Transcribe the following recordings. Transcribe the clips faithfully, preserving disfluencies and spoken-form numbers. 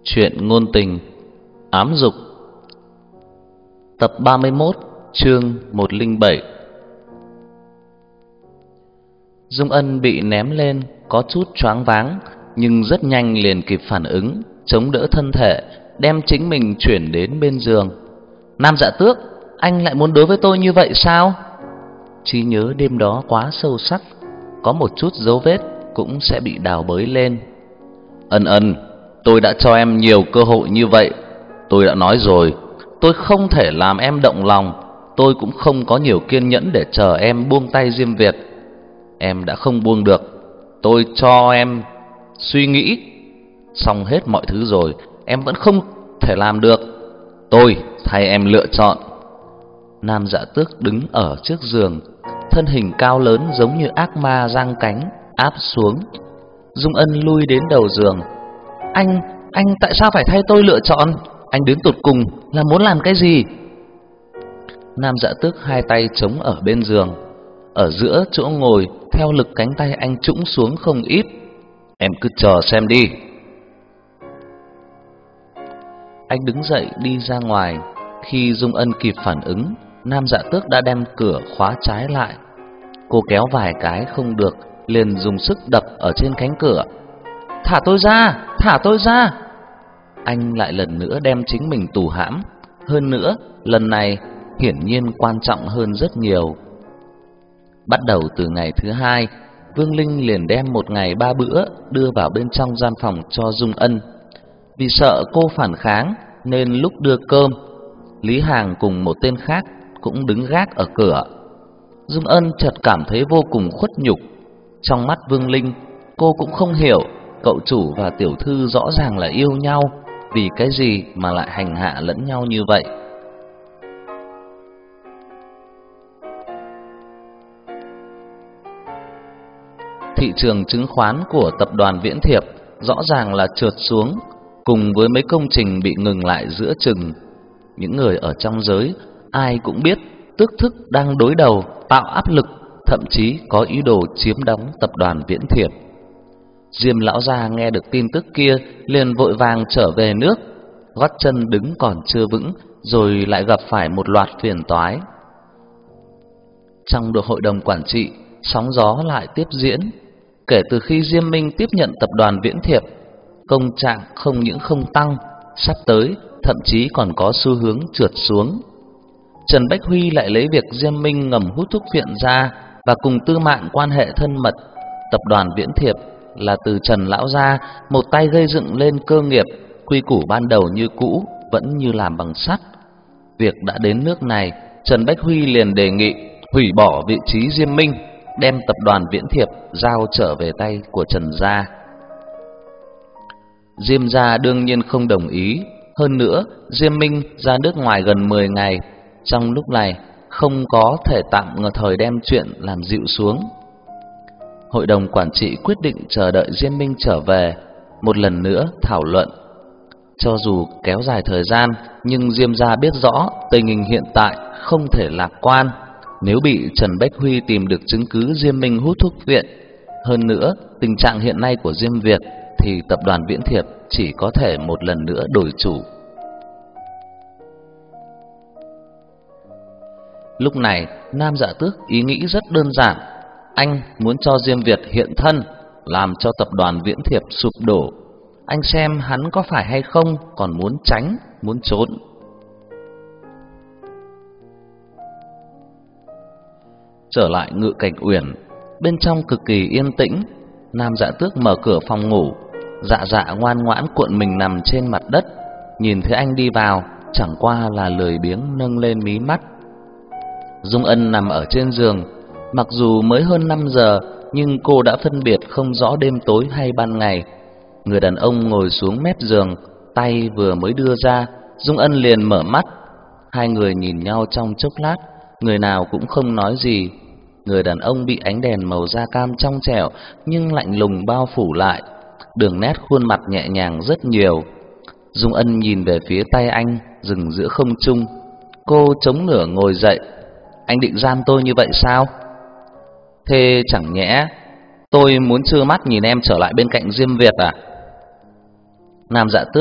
Chuyện ngôn tình ám dục. Tập ba mươi mốt, chương một không bảy. Dung Ân bị ném lên có chút choáng váng, nhưng rất nhanh liền kịp phản ứng, chống đỡ thân thể, đem chính mình chuyển đến bên giường. Nam Dạ Tước, anh lại muốn đối với tôi như vậy sao? Trí nhớ đêm đó quá sâu sắc, có một chút dấu vết cũng sẽ bị đào bới lên. Ân Ân, tôi đã cho em nhiều cơ hội như vậy. Tôi đã nói rồi, tôi không thể làm em động lòng. Tôi cũng không có nhiều kiên nhẫn để chờ em buông tay Diêm Việt. Em đã không buông được. Tôi cho em suy nghĩ xong hết mọi thứ rồi, em vẫn không thể làm được. Tôi thay em lựa chọn. Nam Dạ Tước đứng ở trước giường, thân hình cao lớn giống như ác ma giang cánh áp xuống. Dung Ân lui đến đầu giường. Anh, anh tại sao phải thay tôi lựa chọn? Anh đến tột cùng là muốn làm cái gì? Nam Dạ Tước hai tay chống ở bên giường, ở giữa chỗ ngồi, theo lực cánh tay anh trũng xuống không ít. Em cứ chờ xem đi. Anh đứng dậy đi ra ngoài. Khi Dung Ân kịp phản ứng, Nam Dạ Tước đã đem cửa khóa trái lại. Cô kéo vài cái không được, liền dùng sức đập ở trên cánh cửa. Thả tôi ra, thả tôi ra. Anh lại lần nữa đem chính mình tù hãm. Hơn nữa, lần này hiển nhiên quan trọng hơn rất nhiều. Bắt đầu từ ngày thứ hai, Vương Linh liền đem một ngày ba bữa đưa vào bên trong gian phòng cho Dung Ân. Vì sợ cô phản kháng nên lúc đưa cơm, Lý Hàng cùng một tên khác cũng đứng gác ở cửa. Dung Ân chợt cảm thấy vô cùng khuất nhục. Trong mắt Vương Linh, cô cũng không hiểu cậu chủ và tiểu thư rõ ràng là yêu nhau, vì cái gì mà lại hành hạ lẫn nhau như vậy. Thị trường chứng khoán của tập đoàn Viễn Thiệp rõ ràng là trượt xuống, cùng với mấy công trình bị ngừng lại giữa chừng. Những người ở trong giới ai cũng biết Tước Thức đang đối đầu, tạo áp lực, thậm chí có ý đồ chiếm đóng tập đoàn Viễn Thiệp. Diêm lão gia nghe được tin tức kia liền vội vàng trở về nước, gót chân đứng còn chưa vững, rồi lại gặp phải một loạt phiền toái. Trong được hội đồng quản trị, sóng gió lại tiếp diễn. Kể từ khi Diêm Minh tiếp nhận tập đoàn Viễn Thiệp, công trạng không những không tăng, sắp tới thậm chí còn có xu hướng trượt xuống. Trần Bách Huy lại lấy việc Diêm Minh ngầm hút thuốc phiện ra và cùng Tư Mạn quan hệ thân mật. Tập đoàn Viễn Thiệp là từ Trần lão gia một tay gây dựng lên cơ nghiệp, quy củ ban đầu như cũ, vẫn như làm bằng sắt. Việc đã đến nước này, Trần Bách Huy liền đề nghị hủy bỏ vị trí Diêm Minh, đem tập đoàn Viễn Thiệp giao trở về tay của Trần gia. Diêm gia đương nhiên không đồng ý. Hơn nữa, Diêm Minh ra nước ngoài gần mười ngày, trong lúc này không có thể tạm thời đem chuyện làm dịu xuống. Hội đồng quản trị quyết định chờ đợi Diêm Minh trở về, một lần nữa thảo luận. Cho dù kéo dài thời gian, nhưng Diêm gia biết rõ tình hình hiện tại không thể lạc quan. Nếu bị Trần Bách Huy tìm được chứng cứ Diêm Minh hút thuốc viện, hơn nữa tình trạng hiện nay của Diêm Việt, thì tập đoàn Viễn Thiệp chỉ có thể một lần nữa đổi chủ. Lúc này, Nam Dạ Tước ý nghĩ rất đơn giản. Anh muốn cho Diêm Việt hiện thân, làm cho tập đoàn Viễn Thiệp sụp đổ. Anh xem hắn có phải hay không còn muốn tránh, muốn trốn. Trở lại Ngự Cảnh Uyển, bên trong cực kỳ yên tĩnh. Nam Dạ Tước mở cửa phòng ngủ. Dạ dạ ngoan ngoãn cuộn mình nằm trên mặt đất. Nhìn thấy anh đi vào, chẳng qua là lười biếng nâng lên mí mắt. Dung Ân nằm ở trên giường. Mặc dù mới hơn năm giờ, nhưng cô đã phân biệt không rõ đêm tối hay ban ngày. Người đàn ông ngồi xuống mép giường, tay vừa mới đưa ra, Dung Ân liền mở mắt. Hai người nhìn nhau trong chốc lát, người nào cũng không nói gì. Người đàn ông bị ánh đèn màu da cam trong trẻo nhưng lạnh lùng bao phủ lại, đường nét khuôn mặt nhẹ nhàng rất nhiều. Dung Ân nhìn về phía tay anh, dừng giữa không trung. Cô chống nửa ngồi dậy. Anh định giam tôi như vậy sao? Thế chẳng nhẽ tôi muốn trơ mắt nhìn em trở lại bên cạnh Diêm Việt à? Nam Dạ Tước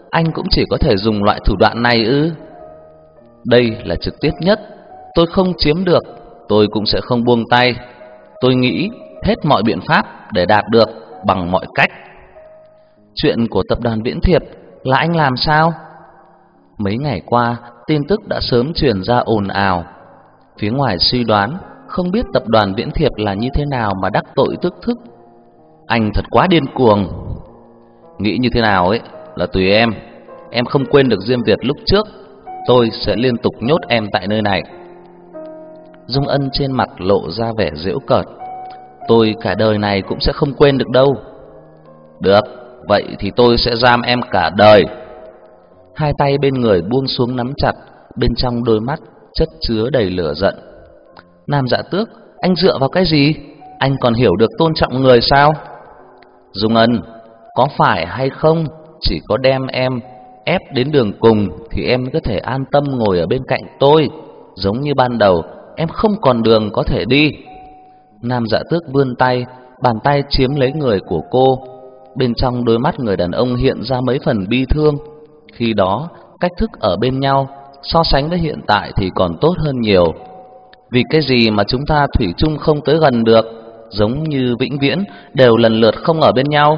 anh cũng chỉ có thể dùng loại thủ đoạn này ư? Đây là trực tiếp nhất. Tôi không chiếm được, tôi cũng sẽ không buông tay. Tôi nghĩ hết mọi biện pháp để đạt được bằng mọi cách. Chuyện của tập đoàn Viễn Thiệp là anh làm sao? Mấy ngày qua, tin tức đã sớm truyền ra ồn ào. Phía ngoài suy đoán không biết tập đoàn Viễn Thiệp là như thế nào mà đắc tội tức thức. Anh thật quá điên cuồng. Nghĩ như thế nào ấy là tùy em. Em không quên được Diêm Việt lúc trước. Tôi sẽ liên tục nhốt em tại nơi này. Dung Ân trên mặt lộ ra vẻ giễu cợt. Tôi cả đời này cũng sẽ không quên được đâu. Được, vậy thì tôi sẽ giam em cả đời. Hai tay bên người buông xuống nắm chặt, bên trong đôi mắt chất chứa đầy lửa giận. Nam Dạ Tước, anh dựa vào cái gì? Anh còn hiểu được tôn trọng người sao? Dung Ân, có phải hay không chỉ có đem em ép đến đường cùng thì em có thể an tâm ngồi ở bên cạnh tôi. Giống như ban đầu em không còn đường có thể đi. Nam Dạ Tước vươn tay, bàn tay chiếm lấy người của cô. Bên trong đôi mắt người đàn ông hiện ra mấy phần bi thương. Khi đó cách thức ở bên nhau so sánh với hiện tại thì còn tốt hơn nhiều. Vì cái gì mà chúng ta thủy chung không tới gần được, giống như vĩnh viễn đều lần lượt không ở bên nhau.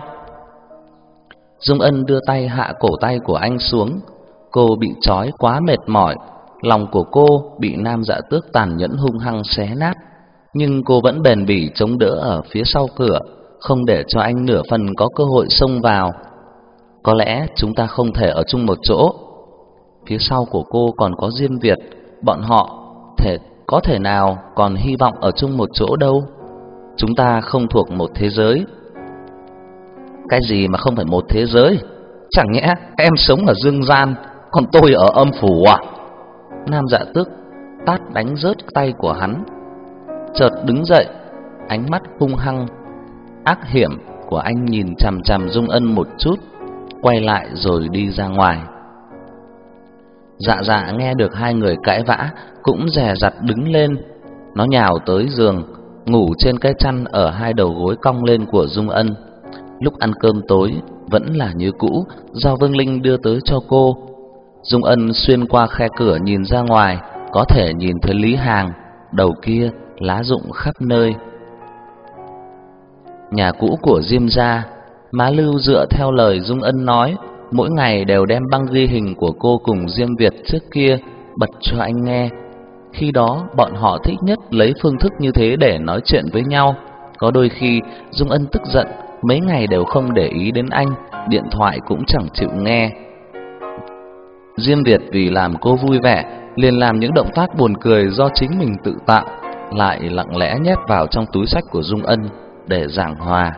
Dung Ân đưa tay hạ cổ tay của anh xuống. Cô bị trói quá mệt mỏi, lòng của cô bị Nam Dạ Tước tàn nhẫn hung hăng xé nát, nhưng cô vẫn bền bỉ chống đỡ ở phía sau cửa, không để cho anh nửa phần có cơ hội xông vào. Có lẽ chúng ta không thể ở chung một chỗ. Phía sau của cô còn có Diêm Việt, bọn họ thể có thể nào còn hy vọng ở chung một chỗ đâu. Chúng ta không thuộc một thế giới. Cái gì mà không phải một thế giới? Chẳng nhẽ em sống ở dương gian, còn tôi ở âm phủ à? Nam Dạ Tước tát đánh rớt tay của hắn, chợt đứng dậy, ánh mắt hung hăng ác hiểm của anh nhìn chằm chằm Dung Ân một chút, quay lại rồi đi ra ngoài. Dạ Dạ nghe được hai người cãi vã cũng dè dặt đứng lên. Nó nhào tới giường, ngủ trên cái chăn ở hai đầu gối cong lên của Dung Ân. Lúc ăn cơm tối vẫn là như cũ, do Vương Linh đưa tới cho cô. Dung Ân xuyên qua khe cửa nhìn ra ngoài, có thể nhìn thấy Lý Hàng, đầu kia lá rụng khắp nơi. Nhà cũ của Diêm gia, má Lưu dựa theo lời Dung Ân nói, mỗi ngày đều đem băng ghi hình của cô cùng Diêm Việt trước kia bật cho anh nghe. Khi đó bọn họ thích nhất lấy phương thức như thế để nói chuyện với nhau. Có đôi khi Dung Ân tức giận, mấy ngày đều không để ý đến anh, điện thoại cũng chẳng chịu nghe. Diêm Việt vì làm cô vui vẻ, liền làm những động tác buồn cười do chính mình tự tạo, lại lặng lẽ nhét vào trong túi xách của Dung Ân để giảng hòa.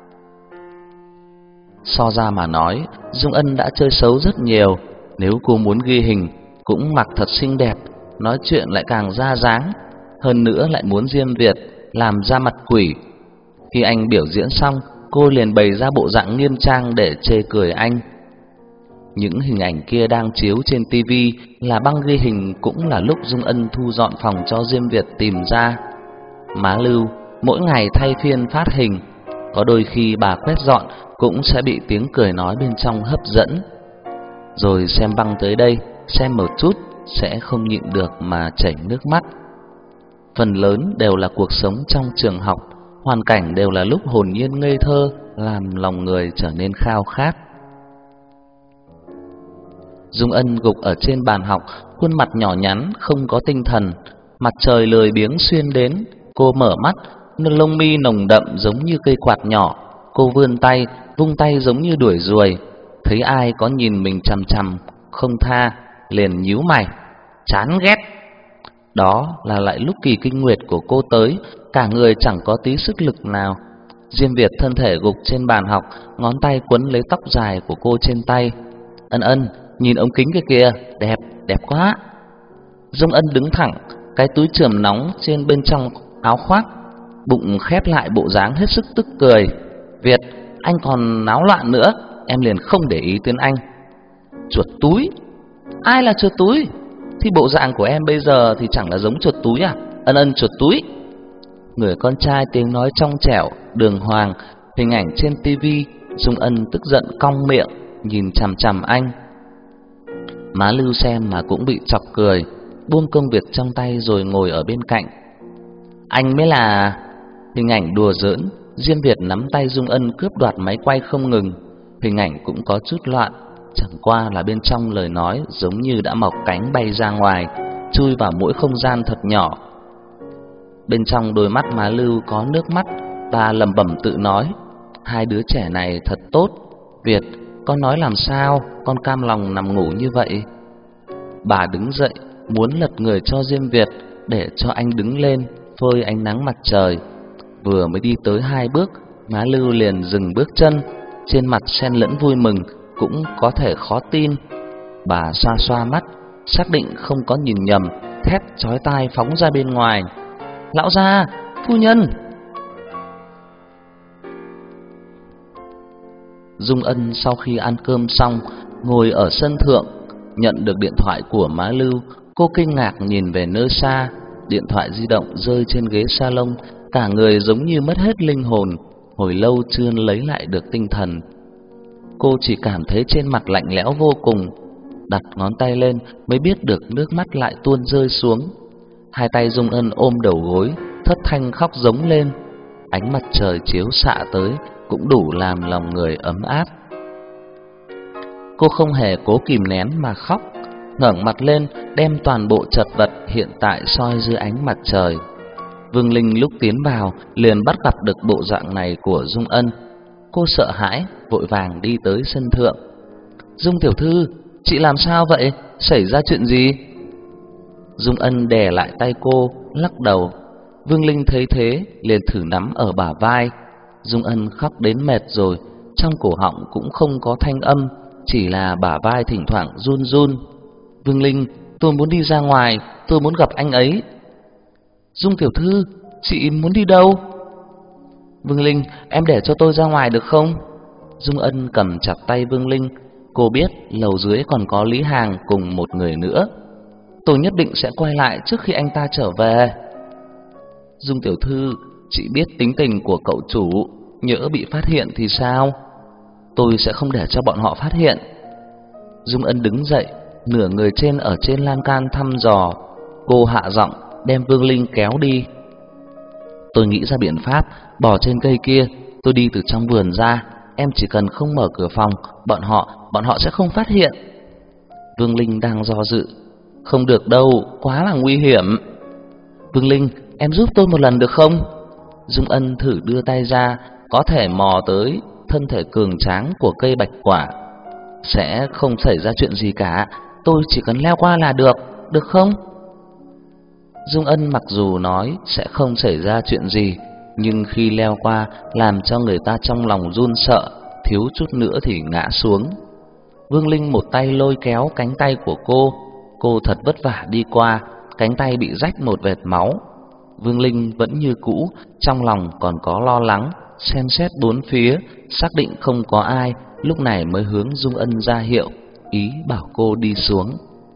So ra mà nói, Dung Ân đã chơi xấu rất nhiều. Nếu cô muốn ghi hình, cũng mặc thật xinh đẹp, nói chuyện lại càng ra dáng, hơn nữa lại muốn Diêm Việt làm ra mặt quỷ. Khi anh biểu diễn xong, cô liền bày ra bộ dạng nghiêm trang để chê cười anh. Những hình ảnh kia đang chiếu trên tivi là băng ghi hình, cũng là lúc Dung Ân thu dọn phòng cho Diêm Việt tìm ra. Má Lưu mỗi ngày thay phiên phát hình, có đôi khi bà quét dọn cũng sẽ bị tiếng cười nói bên trong hấp dẫn. Rồi xem băng tới đây, xem một chút sẽ không nhịn được mà chảy nước mắt. Phần lớn đều là cuộc sống trong trường học, hoàn cảnh đều là lúc hồn nhiên ngây thơ, làm lòng người trở nên khao khát. Dung Ân gục ở trên bàn học, khuôn mặt nhỏ nhắn không có tinh thần. Mặt trời lười biếng xuyên đến, cô mở mắt, lông mi nồng đậm giống như cây quạt nhỏ. Cô vươn tay, vung tay giống như đuổi ruồi. Thấy ai có nhìn mình chằm chằm không tha, liền nhíu mày, chán ghét. Đó là lại lúc kỳ kinh nguyệt của cô tới, cả người chẳng có tí sức lực nào. Diêm Việt thân thể gục trên bàn học, ngón tay quấn lấy tóc dài của cô trên tay. Ân Ân, nhìn ống kính kia kìa, đẹp, đẹp quá. Dung Ân đứng thẳng, cái túi chườm nóng trên bên trong áo khoác, bụng khép lại bộ dáng hết sức tức cười. Việt, anh còn náo loạn nữa, em liền không để ý đến anh. Chuột túi? Ai là chuột túi? Thì bộ dạng của em bây giờ thì chẳng là giống chuột túi à? Ân Ân chuột túi. Người con trai tiếng nói trong trẻo, đường hoàng, hình ảnh trên tivi. Dung Ân tức giận cong miệng, nhìn chằm chằm anh, Má Lưu xem mà cũng bị chọc cười, buông công việc trong tay rồi ngồi ở bên cạnh. Anh mới là... Hình ảnh đùa giỡn, Diêm Việt nắm tay Dung Ân cướp đoạt máy quay không ngừng. Hình ảnh cũng có chút loạn, chẳng qua là bên trong lời nói giống như đã mọc cánh bay ra ngoài, chui vào mỗi không gian thật nhỏ. Bên trong đôi mắt Má Lưu có nước mắt, bà lẩm bẩm tự nói: hai đứa trẻ này thật tốt. Việt, con nói làm sao con cam lòng nằm ngủ như vậy? Bà đứng dậy, muốn lật người cho Diêm Việt để cho anh đứng lên phơi ánh nắng mặt trời. Vừa mới đi tới hai bước, Má Lưu liền dừng bước chân, trên mặt xen lẫn vui mừng, cũng có thể khó tin. Bà xoa xoa mắt, xác định không có nhìn nhầm, thét chói tai phóng ra bên ngoài: Lão gia, phu nhân! Dung Ân sau khi ăn cơm xong, ngồi ở sân thượng, nhận được điện thoại của Má Lưu. Cô kinh ngạc nhìn về nơi xa, điện thoại di động rơi trên ghế salon, cả người giống như mất hết linh hồn, hồi lâu chưa lấy lại được tinh thần. Cô chỉ cảm thấy trên mặt lạnh lẽo vô cùng, đặt ngón tay lên mới biết được nước mắt lại tuôn rơi xuống. Hai tay Dung Ân ôm đầu gối, thất thanh khóc giống lên. Ánh mặt trời chiếu xạ tới cũng đủ làm lòng người ấm áp. Cô không hề cố kìm nén mà khóc, ngẩng mặt lên đem toàn bộ chật vật hiện tại soi dưới ánh mặt trời. Vương Linh lúc tiến vào liền bắt gặp được bộ dạng này của Dung Ân. Cô sợ hãi, vội vàng đi tới sân thượng. Dung tiểu thư, chị làm sao vậy? Xảy ra chuyện gì? Dung Ân đè lại tay cô, lắc đầu. Vương Linh thấy thế liền thử nắm ở bả vai. Dung Ân khóc đến mệt rồi, trong cổ họng cũng không có thanh âm, chỉ là bả vai thỉnh thoảng run run. Vương Linh, tôi muốn đi ra ngoài, tôi muốn gặp anh ấy. Dung tiểu thư, chị muốn đi đâu? Vương Linh, em để cho tôi ra ngoài được không? Dung Ân cầm chặt tay Vương Linh. Cô biết lầu dưới còn có Lý Hàng cùng một người nữa. Tôi nhất định sẽ quay lại trước khi anh ta trở về. Dung tiểu thư, chị biết tính tình của cậu chủ, nhỡ bị phát hiện thì sao? Tôi sẽ không để cho bọn họ phát hiện. Dung Ân đứng dậy, nửa người trên ở trên lan can thăm dò. Cô hạ giọng đem Vương Linh kéo đi. Tôi nghĩ ra biện pháp, bò trên cây kia, tôi đi từ trong vườn ra, em chỉ cần không mở cửa phòng, bọn họ, bọn họ sẽ không phát hiện. Vương Linh đang do dự. Không được đâu, quá là nguy hiểm. Vương Linh, em giúp tôi một lần được không? Dung Ân thử đưa tay ra, có thể mò tới thân thể cường tráng của cây bạch quả. Sẽ không xảy ra chuyện gì cả, tôi chỉ cần leo qua là được, được không? Dung Ân mặc dù nói sẽ không xảy ra chuyện gì, nhưng khi leo qua làm cho người ta trong lòng run sợ, thiếu chút nữa thì ngã xuống. Vương Linh một tay lôi kéo cánh tay của cô. Cô thật vất vả đi qua, cánh tay bị rách một vệt máu. Vương Linh vẫn như cũ, trong lòng còn có lo lắng, xem xét bốn phía, xác định không có ai, lúc này mới hướng Dung Ân ra hiệu, ý bảo cô đi xuống.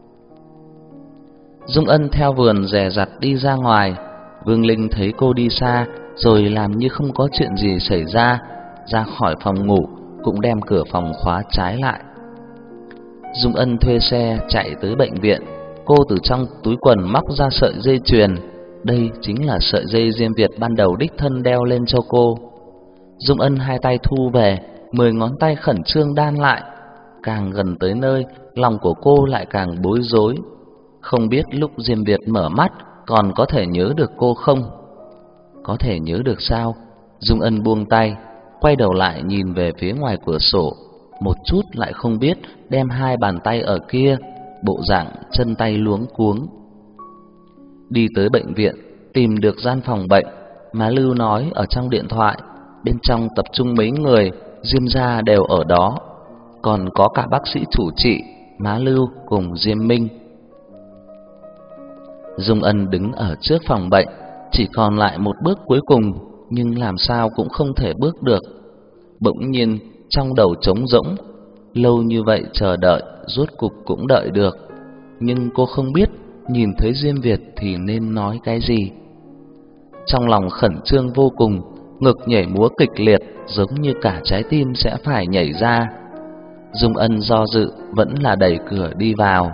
Dung Ân theo vườn dè dặt đi ra ngoài. Vương Linh thấy cô đi xa, rồi làm như không có chuyện gì xảy ra, ra khỏi phòng ngủ, cũng đem cửa phòng khóa trái lại. Dung Ân thuê xe chạy tới bệnh viện. Cô từ trong túi quần móc ra sợi dây chuyền. Đây chính là sợi dây Diêm Việt ban đầu đích thân đeo lên cho cô. Dung Ân hai tay thu về, mười ngón tay khẩn trương đan lại. Càng gần tới nơi, lòng của cô lại càng bối rối. Không biết lúc Diêm Việt mở mắt còn có thể nhớ được cô không? Có thể nhớ được sao? Dung Ân buông tay, quay đầu lại nhìn về phía ngoài cửa sổ, một chút lại không biết, đem hai bàn tay ở kia, bộ dạng chân tay luống cuống. Đi tới bệnh viện, tìm được gian phòng bệnh. Má Lưu nói ở trong điện thoại, bên trong tập trung mấy người, Diêm gia đều ở đó, còn có cả bác sĩ chủ trị, Má Lưu cùng Diêm Minh. Dung Ân đứng ở trước phòng bệnh, chỉ còn lại một bước cuối cùng, nhưng làm sao cũng không thể bước được. Bỗng nhiên trong đầu trống rỗng, lâu như vậy chờ đợi, rốt cục cũng đợi được. Nhưng cô không biết nhìn thấy Diêm Việt thì nên nói cái gì. Trong lòng khẩn trương vô cùng, ngực nhảy múa kịch liệt, giống như cả trái tim sẽ phải nhảy ra. Dung Ân do dự vẫn là đẩy cửa đi vào.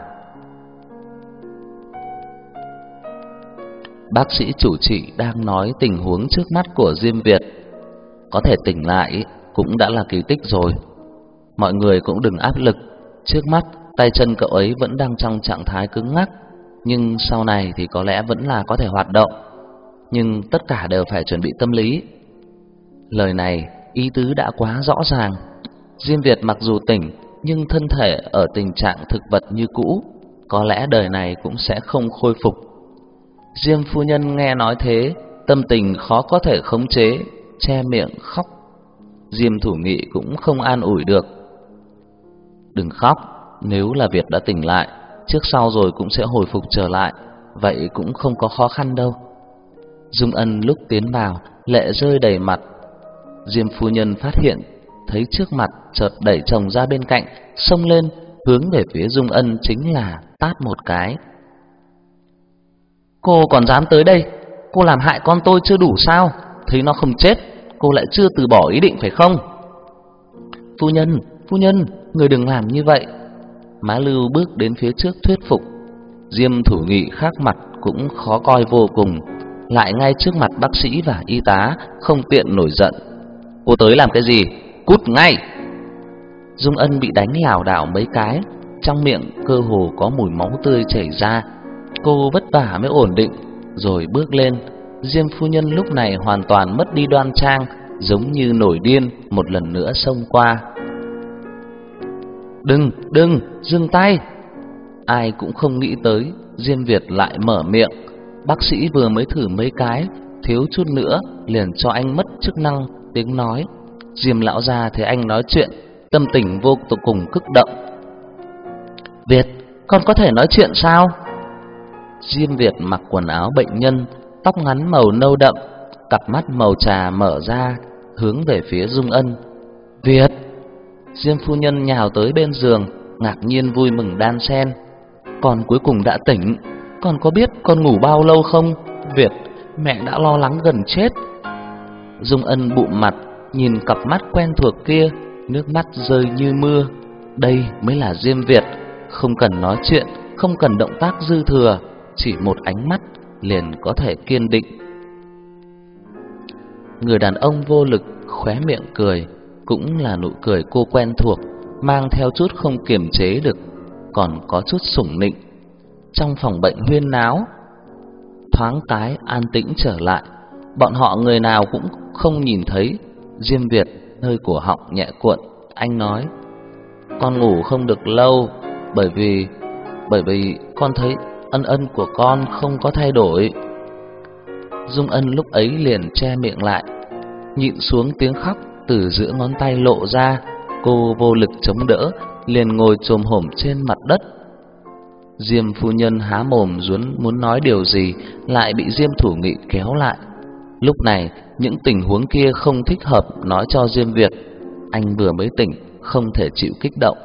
Bác sĩ chủ trị đang nói tình huống trước mắt của Diêm Việt. Có thể tỉnh lại cũng đã là kỳ tích rồi. Mọi người cũng đừng áp lực. Trước mắt tay chân cậu ấy vẫn đang trong trạng thái cứng ngắc, nhưng sau này thì có lẽ vẫn là có thể hoạt động. Nhưng tất cả đều phải chuẩn bị tâm lý. Lời này ý tứ đã quá rõ ràng. Diêm Việt mặc dù tỉnh, nhưng thân thể ở tình trạng thực vật như cũ, có lẽ đời này cũng sẽ không khôi phục. Diêm phu nhân nghe nói thế, tâm tình khó có thể khống chế, che miệng khóc. Diêm Thủ Nghị cũng không an ủi được. Đừng khóc, nếu là Việt đã tỉnh lại, trước sau rồi cũng sẽ hồi phục trở lại, vậy cũng không có khó khăn đâu. Dung Ân lúc tiến vào, lệ rơi đầy mặt. Diêm phu nhân phát hiện, thấy trước mặt chợt đẩy chồng ra bên cạnh, xông lên, hướng về phía Dung Ân chính là tát một cái. Cô còn dám tới đây? Cô làm hại con tôi chưa đủ sao? Thấy nó không chết, cô lại chưa từ bỏ ý định phải không? Phu nhân, phu nhân, người đừng làm như vậy. Má Lưu bước đến phía trước thuyết phục. Diêm Thủ Nghị khác mặt cũng khó coi vô cùng, lại ngay trước mặt bác sĩ và y tá, không tiện nổi giận. Cô tới làm cái gì? Cút ngay! Dung Ân bị đánh lảo đảo mấy cái, trong miệng cơ hồ có mùi máu tươi chảy ra. Cô vất vả mới ổn định, rồi bước lên. Diêm phu nhân lúc này hoàn toàn mất đi đoan trang, giống như nổi điên một lần nữa xông qua. Đừng, đừng, dừng tay! Ai cũng không nghĩ tới Diêm Việt lại mở miệng. Bác sĩ vừa mới thử mấy cái, thiếu chút nữa liền cho anh mất chức năng tiếng nói. Diêm lão gia thấy anh nói chuyện, tâm tình vô cùng kích động. Việt, con có thể nói chuyện sao? Diêm Việt mặc quần áo bệnh nhân, tóc ngắn màu nâu đậm, cặp mắt màu trà mở ra, hướng về phía Dung Ân. Việt! Diêm phu nhân nhào tới bên giường, ngạc nhiên vui mừng đan xen. Con cuối cùng đã tỉnh. Con có biết con ngủ bao lâu không? Việt, mẹ đã lo lắng gần chết. Dung Ân bụm mặt, nhìn cặp mắt quen thuộc kia, nước mắt rơi như mưa. Đây mới là Diêm Việt, không cần nói chuyện, không cần động tác dư thừa, chỉ một ánh mắt liền có thể kiên định. Người đàn ông vô lực khóe miệng cười, cũng là nụ cười cô quen thuộc, mang theo chút không kiềm chế được, còn có chút sủng nịnh. Trong phòng bệnh huyên náo, thoáng cái an tĩnh trở lại. Bọn họ người nào cũng không nhìn thấy. Diêm Việt hơi cổ họng nhẹ cuộn, anh nói: Con ngủ không được lâu, bởi vì bởi vì con thấy Ân Ân của con không có thay đổi. Dung Ân lúc ấy liền che miệng lại, nhịn xuống tiếng khóc từ giữa ngón tay lộ ra. Cô vô lực chống đỡ, liền ngồi chồm hổm trên mặt đất. Diêm phu nhân há mồm muốn muốn nói điều gì, lại bị Diêm Thủ Nghị kéo lại. Lúc này những tình huống kia không thích hợp nói cho Diêm Việt. Anh vừa mới tỉnh, không thể chịu kích động.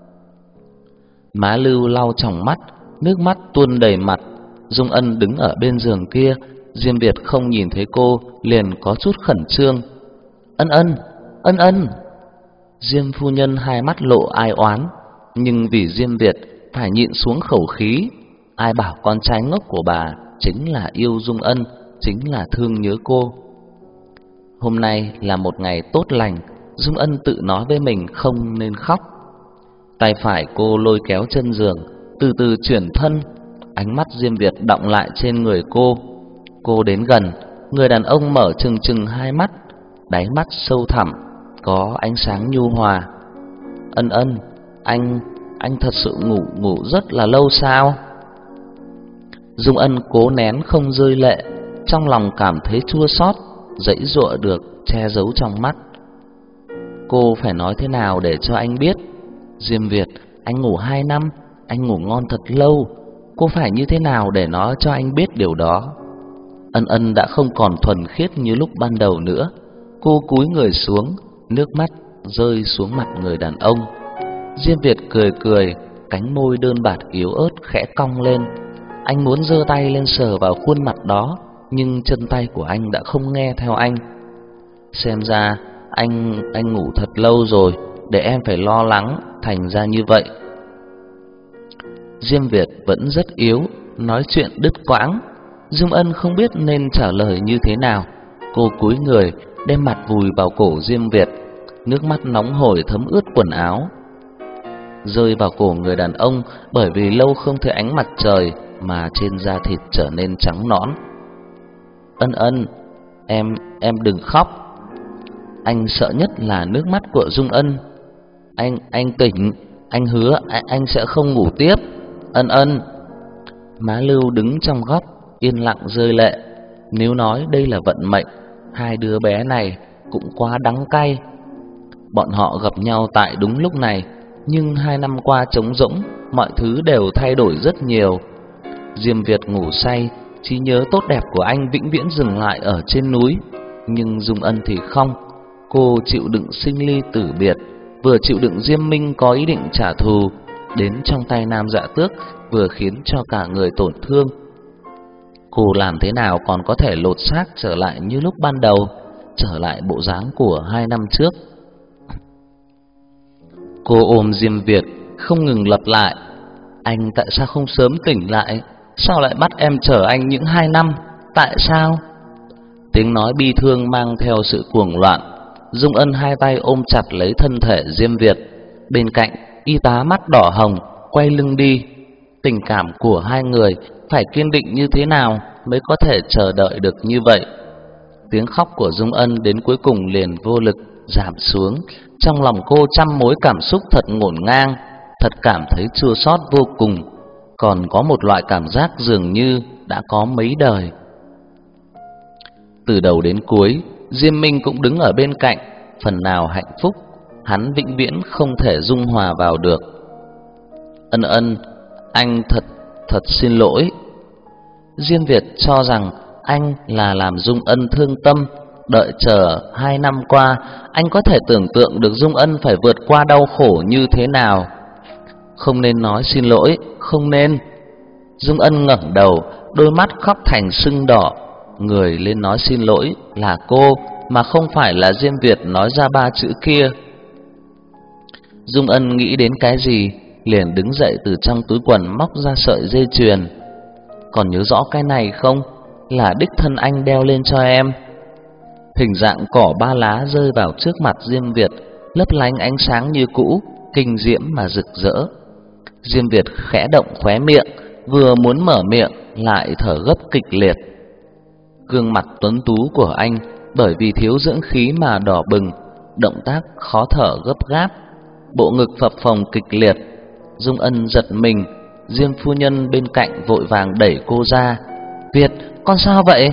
Má Lưu lau tròng mắt, nước mắt tuôn đầy mặt. Dung Ân đứng ở bên giường kia, Diêm Việt không nhìn thấy cô, liền có chút khẩn trương. Ân Ân, Ân Ân! Diêm phu nhân hai mắt lộ ai oán, nhưng vì Diêm Việt phải nhịn xuống khẩu khí. Ai bảo con trai ngốc của bà chính là yêu Dung Ân, chính là thương nhớ cô. Hôm nay là một ngày tốt lành, Dung Ân tự nói với mình không nên khóc. Tay phải cô lôi kéo chân giường, từ từ chuyển thân. Ánh mắt Diêm Việt đọng lại trên người cô. Cô đến gần, người đàn ông mở trừng trừng hai mắt, đáy mắt sâu thẳm, có ánh sáng nhu hòa. Ân Ân, anh, anh thật sự ngủ ngủ rất là lâu sao? Dung Ân cố nén không rơi lệ, trong lòng cảm thấy chua xót, giãy giụa được che giấu trong mắt. Cô phải nói thế nào để cho anh biết? Diêm Việt, anh ngủ hai năm, anh ngủ ngon thật lâu. Cô phải như thế nào để nói cho anh biết điều đó? Ân Ân đã không còn thuần khiết như lúc ban đầu nữa. Cô cúi người xuống, nước mắt rơi xuống mặt người đàn ông. Diêm Việt cười cười, cánh môi đơn bạc yếu ớt khẽ cong lên. Anh muốn giơ tay lên sờ vào khuôn mặt đó, nhưng chân tay của anh đã không nghe theo anh. Xem ra anh anh ngủ thật lâu rồi, để em phải lo lắng, thành ra như vậy. Diêm Việt vẫn rất yếu, nói chuyện đứt quãng. Dung Ân không biết nên trả lời như thế nào. Cô cúi người, đem mặt vùi vào cổ Diêm Việt, nước mắt nóng hổi thấm ướt quần áo, rơi vào cổ người đàn ông bởi vì lâu không thấy ánh mặt trời mà trên da thịt trở nên trắng nõn. Ân Ân, em em đừng khóc. Anh sợ nhất là nước mắt của Dung Ân. Anh anh tỉnh, anh hứa anh, anh sẽ không ngủ tiếp. Ân Ân. Má Lưu đứng trong góc yên lặng rơi lệ. Nếu nói đây là vận mệnh, hai đứa bé này cũng quá đắng cay. Bọn họ gặp nhau tại đúng lúc này, nhưng hai năm qua trống rỗng, mọi thứ đều thay đổi rất nhiều. Diêm Việt ngủ say, trí nhớ tốt đẹp của anh vĩnh viễn dừng lại ở trên núi. Nhưng Dung Ân thì không. Cô chịu đựng sinh ly tử biệt, vừa chịu đựng Diêm Minh có ý định trả thù đến trong tay Nam Dạ Tước, vừa khiến cho cả người tổn thương. Cô làm thế nào còn có thể lột xác trở lại như lúc ban đầu, trở lại bộ dáng của hai năm trước. Cô ôm Diêm Việt không ngừng lặp lại: anh tại sao không sớm tỉnh lại? Sao lại bắt em chờ anh những hai năm? Tại sao? Tiếng nói bi thương mang theo sự cuồng loạn. Dung Ân hai tay ôm chặt lấy thân thể Diêm Việt. Bên cạnh, y tá mắt đỏ hồng quay lưng đi. Tình cảm của hai người phải kiên định như thế nào mới có thể chờ đợi được như vậy? Tiếng khóc của Dung Ân đến cuối cùng liền vô lực giảm xuống. Trong lòng cô trăm mối cảm xúc thật ngổn ngang, thật cảm thấy chua xót vô cùng, còn có một loại cảm giác dường như đã có mấy đời. Từ đầu đến cuối, Diêm Minh cũng đứng ở bên cạnh, phần nào hạnh phúc, hắn vĩnh viễn không thể dung hòa vào được. Ân Ân, anh thật, thật xin lỗi. Diêm Việt cho rằng anh là làm Dung Ân thương tâm. Đợi chờ hai năm qua, anh có thể tưởng tượng được Dung Ân phải vượt qua đau khổ như thế nào. Không nên nói xin lỗi, không nên. Dung Ân ngẩng đầu, đôi mắt khóc thành sưng đỏ. Người lên nói xin lỗi là cô, mà không phải là Diêm Việt nói ra ba chữ kia. Dung Ân nghĩ đến cái gì, liền đứng dậy từ trong túi quần móc ra sợi dây chuyền. Còn nhớ rõ cái này không? Là đích thân anh đeo lên cho em. Hình dạng cỏ ba lá rơi vào trước mặt Diêm Việt, lấp lánh ánh sáng như cũ, kinh diễm mà rực rỡ. Diêm Việt khẽ động khóe miệng, vừa muốn mở miệng lại thở gấp kịch liệt. Gương mặt tuấn tú của anh bởi vì thiếu dưỡng khí mà đỏ bừng, động tác khó thở gấp gáp, bộ ngực phập phồng kịch liệt. Dung Ân giật mình, Diêm phu nhân bên cạnh vội vàng đẩy cô ra. Việt, con sao vậy?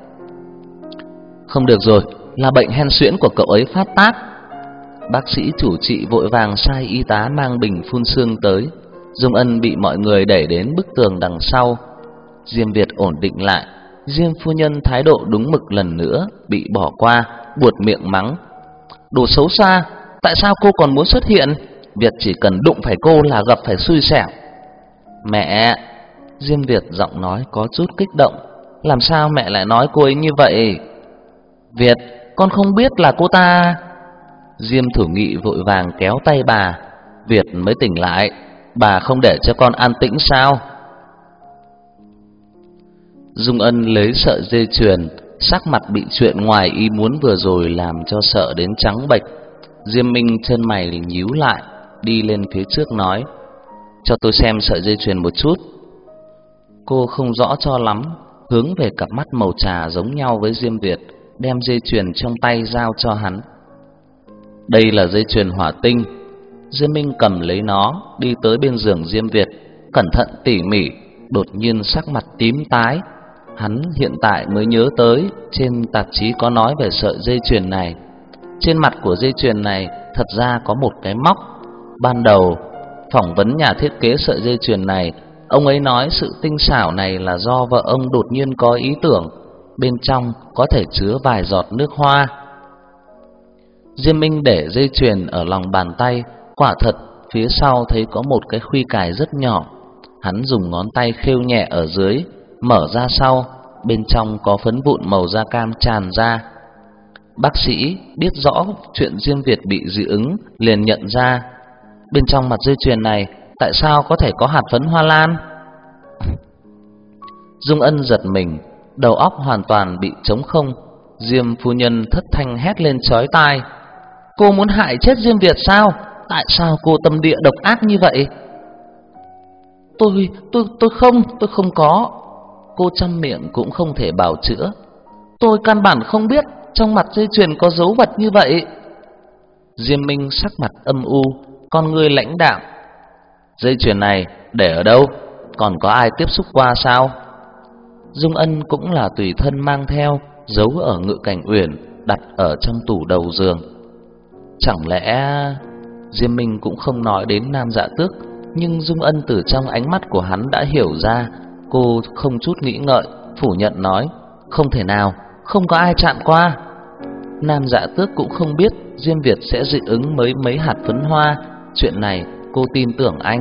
Không được rồi, là bệnh hen suyễn của cậu ấy phát tác. Bác sĩ chủ trị vội vàng sai y tá mang bình phun sương tới. Dung Ân bị mọi người đẩy đến bức tường đằng sau. Diêm Việt ổn định lại. Diêm phu nhân thái độ đúng mực lần nữa bị bỏ qua, buột miệng mắng: đồ xấu xa, tại sao cô còn muốn xuất hiện? Việt chỉ cần đụng phải cô là gặp phải xui xẻo. Mẹ! Diêm Việt giọng nói có chút kích động. Làm sao mẹ lại nói cô ấy như vậy? Việt, con không biết là cô ta. Diêm Thủ Nghị vội vàng kéo tay bà. Việt mới tỉnh lại, bà không để cho con an tĩnh sao? Dung Ân lấy sợi dây chuyền, sắc mặt bị chuyện ngoài ý muốn vừa rồi làm cho sợ đến trắng bệch. Diêm Minh chân mày nhíu lại, đi lên phía trước nói: cho tôi xem sợi dây chuyền một chút. Cô không rõ cho lắm, hướng về cặp mắt màu trà giống nhau với Diêm Việt, đem dây chuyền trong tay giao cho hắn. Đây là dây chuyền hỏa tinh. Diêm Minh cầm lấy nó, đi tới bên giường Diêm Việt, cẩn thận tỉ mỉ. Đột nhiên sắc mặt tím tái. Hắn hiện tại mới nhớ tới trên tạp chí có nói về sợi dây chuyền này. Trên mặt của dây chuyền này thật ra có một cái móc. Ban đầu phỏng vấn nhà thiết kế sợi dây chuyền này, ông ấy nói sự tinh xảo này là do vợ ông đột nhiên có ý tưởng, bên trong có thể chứa vài giọt nước hoa. Diêm Minh để dây chuyền ở lòng bàn tay, quả thật phía sau thấy có một cái khuy cài rất nhỏ. Hắn dùng ngón tay khêu nhẹ ở dưới, mở ra sau, bên trong có phấn vụn màu da cam tràn ra. Bác sĩ biết rõ chuyện Diêm Việt bị dị ứng, liền nhận ra. bên trong mặt dây chuyền này tại sao có thể có hạt phấn hoa lan? Dung Ân giật mình, đầu óc hoàn toàn bị trống không. Diêm phu nhân thất thanh hét lên chói tai: "Cô muốn hại chết Diêm Việt sao? Tại sao cô tâm địa độc ác như vậy?" Tôi, tôi, tôi không, tôi không có. Cô trăm miệng cũng không thể bào chữa. Tôi căn bản không biết trong mặt dây chuyền có dấu vật như vậy. Diêm Minh sắc mặt âm u, con ngươi lãnh đạm. Dây chuyền này để ở đâu? Còn có ai tiếp xúc qua sao? Dung Ân cũng là tùy thân mang theo, giấu ở Ngự Cảnh Uyển, đặt ở trong tủ đầu giường. Chẳng lẽ... Diêm Minh cũng không nói đến Nam Dạ Tước, nhưng Dung Ân từ trong ánh mắt của hắn đã hiểu ra. Cô không chút nghĩ ngợi phủ nhận nói: "Không thể nào, không có ai chạm qua." Nam Dạ Tước cũng không biết Diêm Việt sẽ dị ứng mấy mấy hạt phấn hoa. Chuyện này cô tin tưởng anh.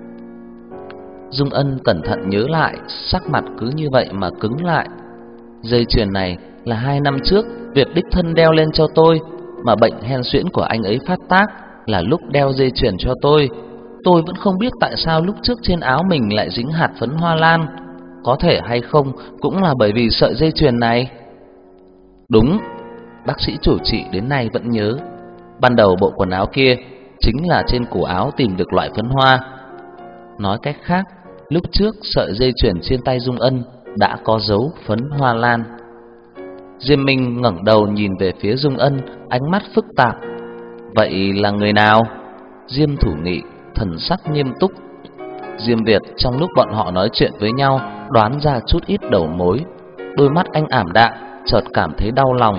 Dung Ân cẩn thận nhớ lại, sắc mặt cứ như vậy mà cứng lại. Dây chuyền này là hai năm trước Việt đích thân đeo lên cho tôi, mà bệnh hen suyễn của anh ấy phát tác là lúc đeo dây chuyền cho tôi. Tôi vẫn không biết tại sao lúc trước trên áo mình lại dính hạt phấn hoa lan. Có thể hay không cũng là bởi vì sợi dây chuyền này. Đúng, bác sĩ chủ trị đến nay vẫn nhớ, ban đầu bộ quần áo kia chính là trên cổ áo tìm được loại phấn hoa. Nói cách khác, lúc trước sợi dây chuyền trên tay Dung Ân đã có dấu phấn hoa lan. Diêm Minh ngẩng đầu nhìn về phía Dung Ân, ánh mắt phức tạp. Vậy là người nào? Diêm Thủ Nghị thần sắc nghiêm túc. Diêm Việt trong lúc bọn họ nói chuyện với nhau đoán ra chút ít đầu mối. Đôi mắt anh ảm đạm, chợt cảm thấy đau lòng.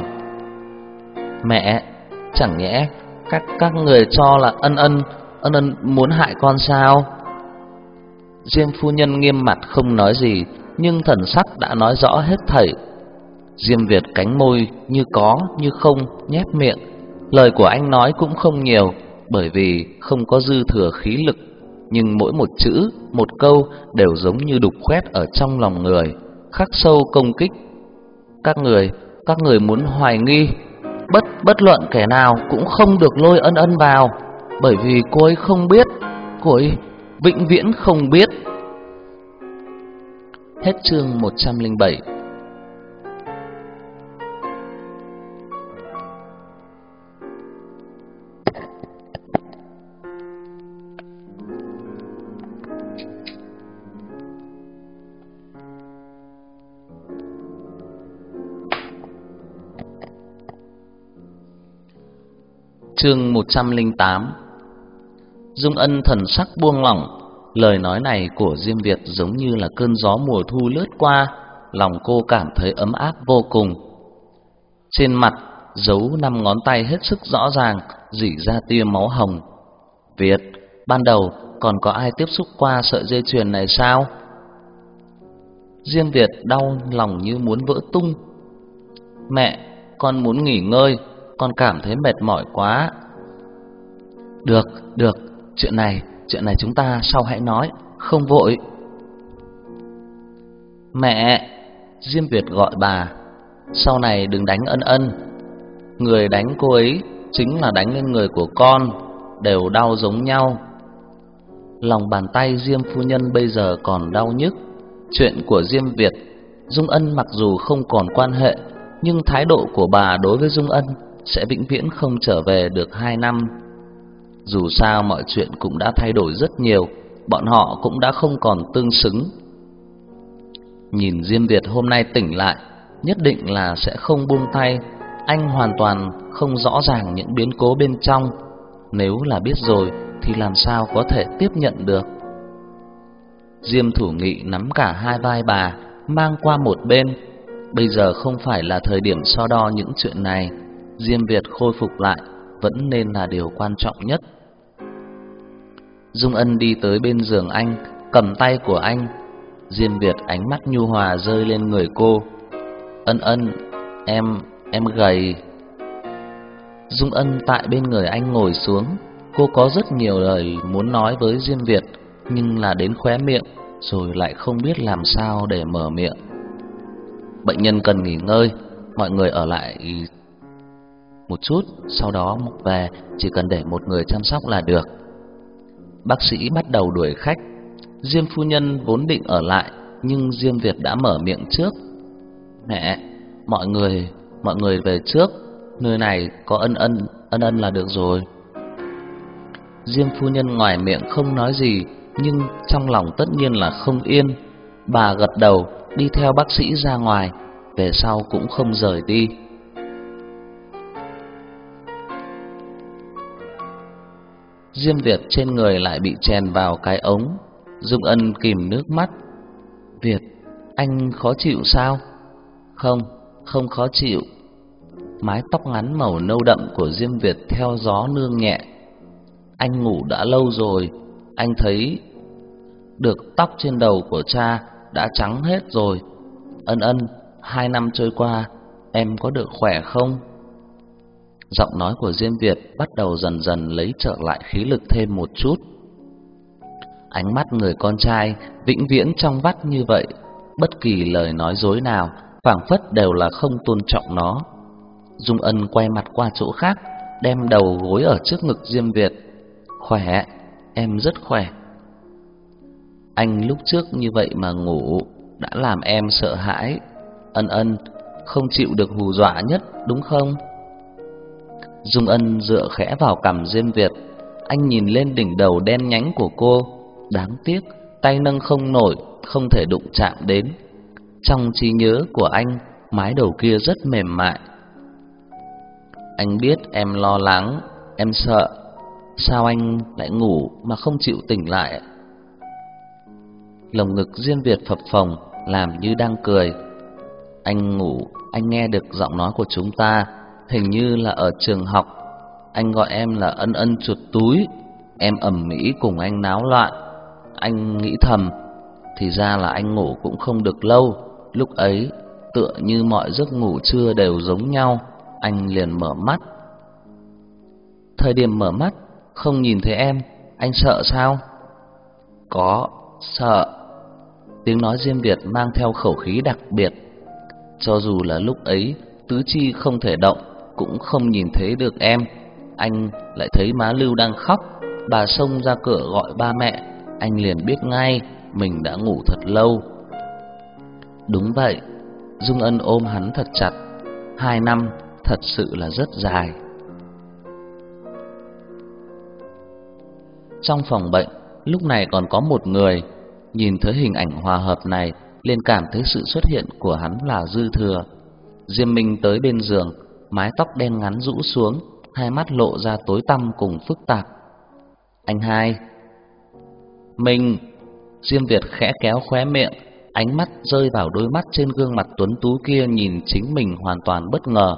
Mẹ, chẳng nhẽ các các người cho là Ân Ân Ân Ân muốn hại con sao? Diêm phu nhân nghiêm mặt không nói gì, nhưng thần sắc đã nói rõ hết thảy. Diêm Việt cánh môi như có như không nhếch miệng. Lời của anh nói cũng không nhiều, bởi vì không có dư thừa khí lực, nhưng mỗi một chữ, một câu đều giống như đục khoét ở trong lòng người, khắc sâu công kích. Các người, các người muốn hoài nghi, bất bất luận kẻ nào cũng không được lôi Ân Ân vào, bởi vì cô ấy không biết, cô ấy vĩnh viễn không biết. Hết chương một trăm lẻ bảy. Chương một trăm lẻ tám. Dung Ân thần sắc buông lỏng. Lời nói này của Diêm Việt giống như là cơn gió mùa thu lướt qua, lòng cô cảm thấy ấm áp vô cùng. Trên mặt dấu năm ngón tay hết sức rõ ràng, rỉ ra tia máu hồng. Việt, ban đầu còn có ai tiếp xúc qua sợi dây chuyền này sao? Diêm Việt đau lòng như muốn vỡ tung. Mẹ, con muốn nghỉ ngơi, con cảm thấy mệt mỏi quá. Được, được, chuyện này, chuyện này chúng ta sau hãy nói, không vội. Mẹ, Diêm Việt gọi bà, sau này đừng đánh Ân Ân. Người đánh cô ấy chính là đánh lên người của con, đều đau giống nhau. Lòng bàn tay Diêm phu nhân bây giờ còn đau nhức. Chuyện của Diêm Việt, Dung Ân mặc dù không còn quan hệ, nhưng thái độ của bà đối với Dung Ân sẽ vĩnh viễn không trở về được hai năm. Dù sao mọi chuyện cũng đã thay đổi rất nhiều, bọn họ cũng đã không còn tương xứng. Nhìn Diêm Việt hôm nay tỉnh lại, nhất định là sẽ không buông tay. Anh hoàn toàn không rõ ràng những biến cố bên trong. Nếu là biết rồi thì làm sao có thể tiếp nhận được. Diêm Thủ Nghị nắm cả hai vai bà, mang qua một bên. Bây giờ không phải là thời điểm so đo những chuyện này. Diêm Việt khôi phục lại vẫn nên là điều quan trọng nhất. Dung Ân đi tới bên giường anh, cầm tay của anh. Diêm Việt ánh mắt nhu hòa rơi lên người cô. Ân Ân, em, em gầy. Dung Ân tại bên người anh ngồi xuống. Cô có rất nhiều lời muốn nói với Diêm Việt, nhưng là đến khóe miệng, rồi lại không biết làm sao để mở miệng. Bệnh nhân cần nghỉ ngơi, mọi người ở lại một chút, sau đó về chỉ cần để một người chăm sóc là được. bác sĩ bắt đầu đuổi khách. Diêm phu nhân vốn định ở lại, nhưng Diêm Việt đã mở miệng trước. Mẹ, mọi người, mọi người về trước, nơi này có ân ân, ân ân là được rồi. Diêm phu nhân ngoài miệng không nói gì, nhưng trong lòng tất nhiên là không yên. Bà gật đầu, đi theo bác sĩ ra ngoài, về sau cũng không rời đi. Diêm Việt trên người lại bị chèn vào cái ống. Dung Ân kìm nước mắt. Việt, anh khó chịu sao? Không, không khó chịu. Mái tóc ngắn màu nâu đậm của Diêm Việt theo gió nương nhẹ. Anh ngủ đã lâu rồi, anh thấy được tóc trên đầu của cha đã trắng hết rồi. Ân ân, hai năm trôi qua, em có được khỏe không? Giọng nói của Diêm Việt bắt đầu dần dần lấy trở lại khí lực thêm một chút. Ánh mắt người con trai vĩnh viễn trong vắt như vậy, bất kỳ lời nói dối nào phảng phất đều là không tôn trọng nó. Dung Ân quay mặt qua chỗ khác, đem đầu gối ở trước ngực Diêm Việt. Khỏe, em rất khỏe. Anh lúc trước như vậy mà ngủ đã làm em sợ hãi. Ân ân, không chịu được hù dọa nhất đúng không? Dung Ân dựa khẽ vào cằm Diêm Việt. Anh nhìn lên đỉnh đầu đen nhánh của cô. Đáng tiếc, tay nâng không nổi, không thể đụng chạm đến. Trong trí nhớ của anh, mái đầu kia rất mềm mại. Anh biết em lo lắng, em sợ. Sao anh lại ngủ mà không chịu tỉnh lại? Lồng ngực Diêm Việt phập phồng, làm như đang cười. Anh ngủ, anh nghe được giọng nói của chúng ta, hình như là ở trường học. Anh gọi em là Ân Ân chuột túi. Em ầm ĩ cùng anh náo loạn. Anh nghĩ thầm, thì ra là anh ngủ cũng không được lâu. Lúc ấy, tựa như mọi giấc ngủ trưa đều giống nhau, anh liền mở mắt. Thời điểm mở mắt, không nhìn thấy em, anh sợ sao? Có, sợ. Tiếng nói Diêm Việt mang theo khẩu khí đặc biệt. Cho dù là lúc ấy, tứ chi không thể động, cũng không nhìn thấy được em, anh lại thấy má Lưu đang khóc. Bà xông ra cửa gọi ba mẹ, anh liền biết ngay mình đã ngủ thật lâu. Đúng vậy, Dung Ân ôm hắn thật chặt. Hai năm thật sự là rất dài. Trong phòng bệnh, lúc này còn có một người. Nhìn thấy hình ảnh hòa hợp này, liền cảm thấy sự xuất hiện của hắn là dư thừa. Diêm Minh tới bên giường, mái tóc đen ngắn rũ xuống, hai mắt lộ ra tối tăm cùng phức tạp. Anh hai. Minh. Diêm Việt khẽ kéo khóe miệng, ánh mắt rơi vào đôi mắt trên gương mặt tuấn tú kia, nhìn chính mình hoàn toàn bất ngờ.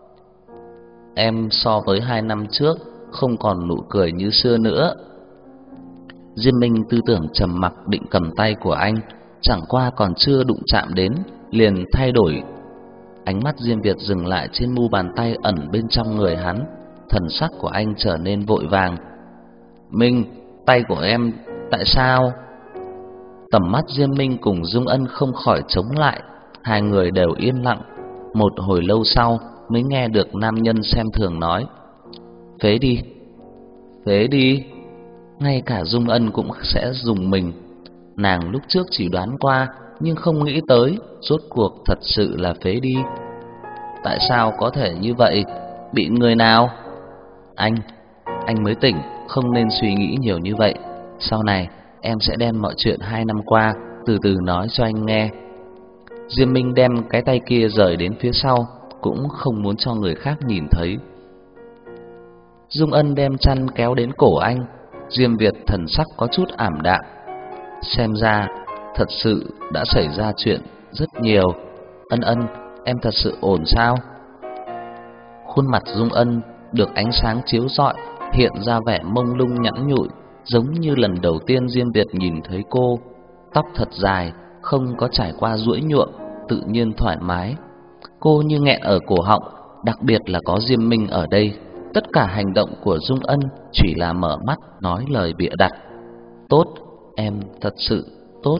Em so với hai năm trước không còn nụ cười như xưa nữa. Diêm Minh tư tưởng trầm mặc định cầm tay của anh, chẳng qua còn chưa đụng chạm đến, liền thay đổi. Ánh mắt Diêm Việt dừng lại trên mu bàn tay ẩn bên trong người hắn, thần sắc của anh trở nên vội vàng. Minh, tay của em, tại sao? Tầm mắt Diêm Minh cùng Dung Ân không khỏi chống lại, hai người đều yên lặng. Một hồi lâu sau mới nghe được nam nhân xem thường nói: Phế đi, phế đi. Ngay cả Dung Ân cũng sẽ dùng mình. Nàng lúc trước chỉ đoán qua, nhưng không nghĩ tới rốt cuộc thật sự là phế đi. Tại sao có thể như vậy? Bị người nào? Anh, anh mới tỉnh, không nên suy nghĩ nhiều như vậy. Sau này em sẽ đem mọi chuyện hai năm qua từ từ nói cho anh nghe. Diêm Minh đem cái tay kia rời đến phía sau, cũng không muốn cho người khác nhìn thấy. Dung Ân đem chăn kéo đến cổ anh. Diêm Việt thần sắc có chút ảm đạm. Xem ra thật sự đã xảy ra chuyện rất nhiều. Ân Ân, em thật sự ổn sao? Khuôn mặt Dung Ân được ánh sáng chiếu rọi, hiện ra vẻ mông lung nhẵn nhụi, giống như lần đầu tiên Diêm Việt nhìn thấy cô. Tóc thật dài, không có trải qua duỗi nhuộm, tự nhiên thoải mái. Cô như nghẹn ở cổ họng, đặc biệt là có Diêm Minh ở đây. Tất cả hành động của Dung Ân chỉ là mở mắt nói lời bịa đặt. Tốt, em thật sự tốt.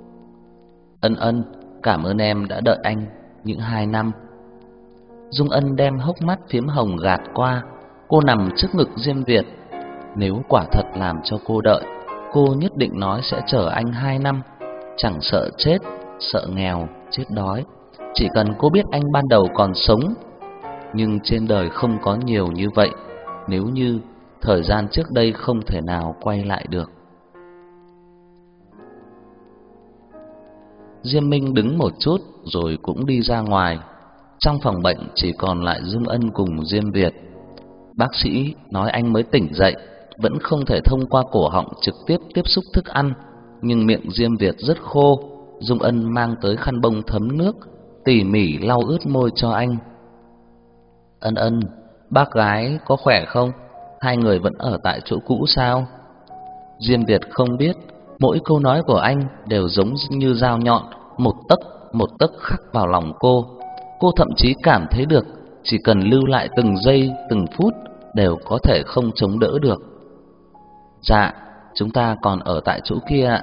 Ân Ân, cảm ơn em đã đợi anh những hai năm. Dung Ân đem hốc mắt phím hồng gạt qua. Cô nằm trước ngực Diêm Việt. Nếu quả thật làm cho cô đợi, cô nhất định nói sẽ chờ anh hai năm, chẳng sợ chết, sợ nghèo, chết đói, chỉ cần cô biết anh ban đầu còn sống. Nhưng trên đời không có nhiều như vậy, nếu như thời gian trước đây không thể nào quay lại được. Diêm Minh đứng một chút rồi cũng đi ra ngoài. Trong phòng bệnh chỉ còn lại Dung Ân cùng Diêm Việt. Bác sĩ nói anh mới tỉnh dậy, vẫn không thể thông qua cổ họng trực tiếp tiếp xúc thức ăn, nhưng miệng Diêm Việt rất khô. Dung Ân mang tới khăn bông thấm nước, tỉ mỉ lau ướt môi cho anh. Ân Ân, bác gái có khỏe không? Hai người vẫn ở tại chỗ cũ sao? Diêm Việt không biết, mỗi câu nói của anh đều giống như dao nhọn, một tấc một tấc khắc vào lòng cô. Cô thậm chí cảm thấy được, chỉ cần lưu lại từng giây, từng phút đều có thể không chống đỡ được. Dạ, chúng ta còn ở tại chỗ kia ạ.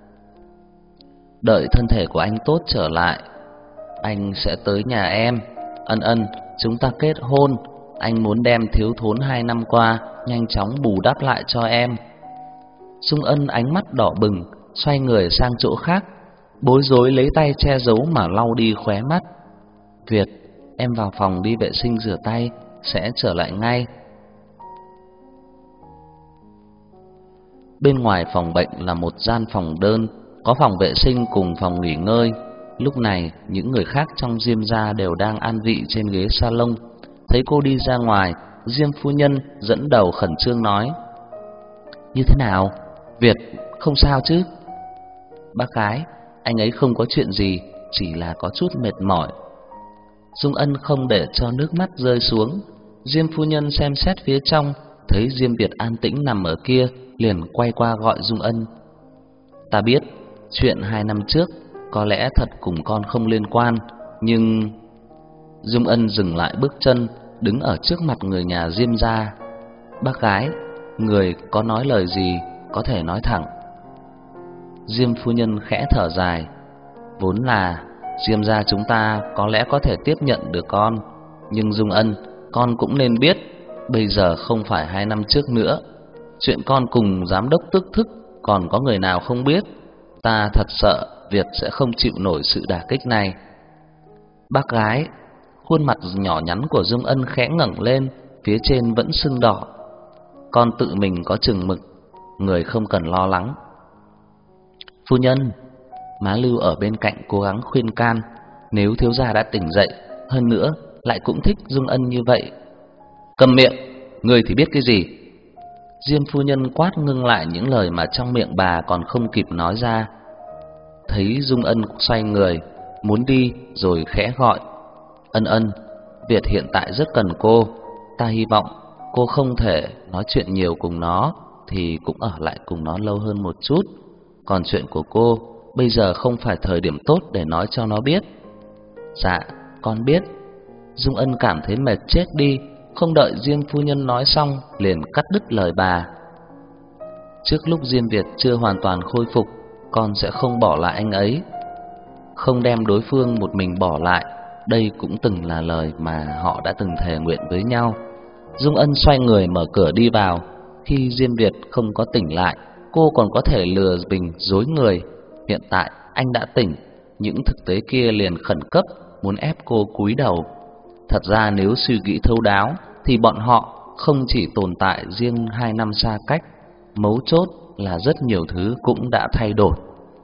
Đợi thân thể của anh tốt trở lại, anh sẽ tới nhà em. Ân Ân, chúng ta kết hôn. Anh muốn đem thiếu thốn hai năm qua nhanh chóng bù đắp lại cho em. Dung Ân ánh mắt đỏ bừng, xoay người sang chỗ khác, bối rối lấy tay che giấu mà lau đi khóe mắt. Việt, em vào phòng đi vệ sinh rửa tay, sẽ trở lại ngay. Bên ngoài phòng bệnh là một gian phòng đơn, có phòng vệ sinh cùng phòng nghỉ ngơi. Lúc này, những người khác trong Diêm gia đều đang an vị trên ghế salon. Thấy cô đi ra ngoài, Diêm phu nhân dẫn đầu khẩn trương nói: Như thế nào? Việt, không sao chứ? Bác gái, anh ấy không có chuyện gì, chỉ là có chút mệt mỏi. Dung Ân không để cho nước mắt rơi xuống. Diêm phu nhân xem xét phía trong, thấy Diêm Việt an tĩnh nằm ở kia, liền quay qua gọi Dung Ân. Ta biết, chuyện hai năm trước có lẽ thật cùng con không liên quan, nhưng... Dung Ân dừng lại bước chân, đứng ở trước mặt người nhà Diêm gia. Bác gái, người có nói lời gì có thể nói thẳng. Diêm phu nhân khẽ thở dài. Vốn là Diêm gia chúng ta có lẽ có thể tiếp nhận được con, nhưng Dung Ân, con cũng nên biết, bây giờ không phải hai năm trước nữa. Chuyện con cùng giám đốc Tức Thức còn có người nào không biết. Ta thật sợ Việt sẽ không chịu nổi sự đả kích này. Bác gái, khuôn mặt nhỏ nhắn của Dung Ân khẽ ngẩng lên, phía trên vẫn sưng đỏ. Con tự mình có chừng mực, người không cần lo lắng. Phu nhân, má Lưu ở bên cạnh cố gắng khuyên can. Nếu thiếu gia đã tỉnh dậy, hơn nữa lại cũng thích Dung Ân như vậy. Cầm miệng, người thì biết cái gì? Diêm phu nhân quát ngưng lại những lời mà trong miệng bà còn không kịp nói ra. Thấy Dung Ân xoay người muốn đi, rồi khẽ gọi: Ân Ân, Việt hiện tại rất cần cô. Ta hy vọng cô không thể nói chuyện nhiều cùng nó, thì cũng ở lại cùng nó lâu hơn một chút. Còn chuyện của cô, bây giờ không phải thời điểm tốt để nói cho nó biết. Dạ, con biết. Dung Ân cảm thấy mệt chết đi, không đợi Diêm phu nhân nói xong liền cắt đứt lời bà. Trước lúc Diêm Việt chưa hoàn toàn khôi phục, con sẽ không bỏ lại anh ấy, không đem đối phương một mình bỏ lại. Đây cũng từng là lời mà họ đã từng thề nguyện với nhau. Dung Ân xoay người mở cửa đi vào. Khi Diêm Việt không có tỉnh lại, cô còn có thể lừa mình dối người. Hiện tại anh đã tỉnh, những thực tế kia liền khẩn cấp muốn ép cô cúi đầu. Thật ra nếu suy nghĩ thấu đáo thì bọn họ không chỉ tồn tại riêng hai năm xa cách, mấu chốt là rất nhiều thứ cũng đã thay đổi.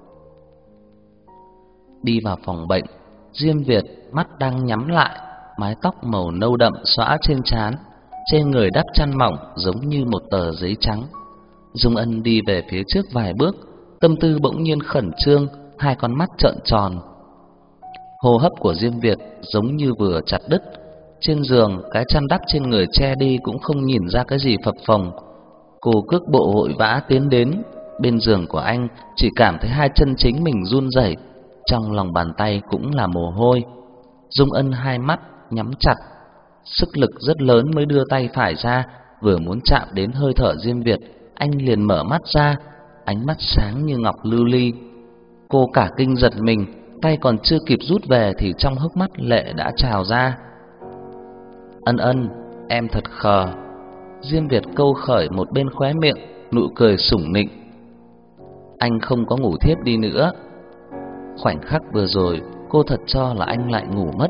Đi vào phòng bệnh, Diêm Việt mắt đang nhắm lại, mái tóc màu nâu đậm xõa trên trán, trên người đắp chăn mỏng giống như một tờ giấy trắng. Dung Ân đi về phía trước vài bước, tâm tư bỗng nhiên khẩn trương, hai con mắt trợn tròn. Hô hấp của Diêm Việt giống như vừa chặt đứt. Trên giường, cái chăn đắp trên người che đi cũng không nhìn ra cái gì phập phồng. Cô cước bộ vội vã tiến đến bên giường của anh, chỉ cảm thấy hai chân chính mình run rẩy, trong lòng bàn tay cũng là mồ hôi. Dung Ân hai mắt nhắm chặt, sức lực rất lớn mới đưa tay phải ra, vừa muốn chạm đến hơi thở Diêm Việt, anh liền mở mắt ra, ánh mắt sáng như ngọc lưu ly. Cô cả kinh giật mình, tay còn chưa kịp rút về thì trong hốc mắt lệ đã trào ra. Ân Ân, em thật khờ. Diêm Việt câu khởi một bên khóe miệng, nụ cười sủng nịnh. Anh không có ngủ thiếp đi nữa. Khoảnh khắc vừa rồi, cô thật cho là anh lại ngủ mất.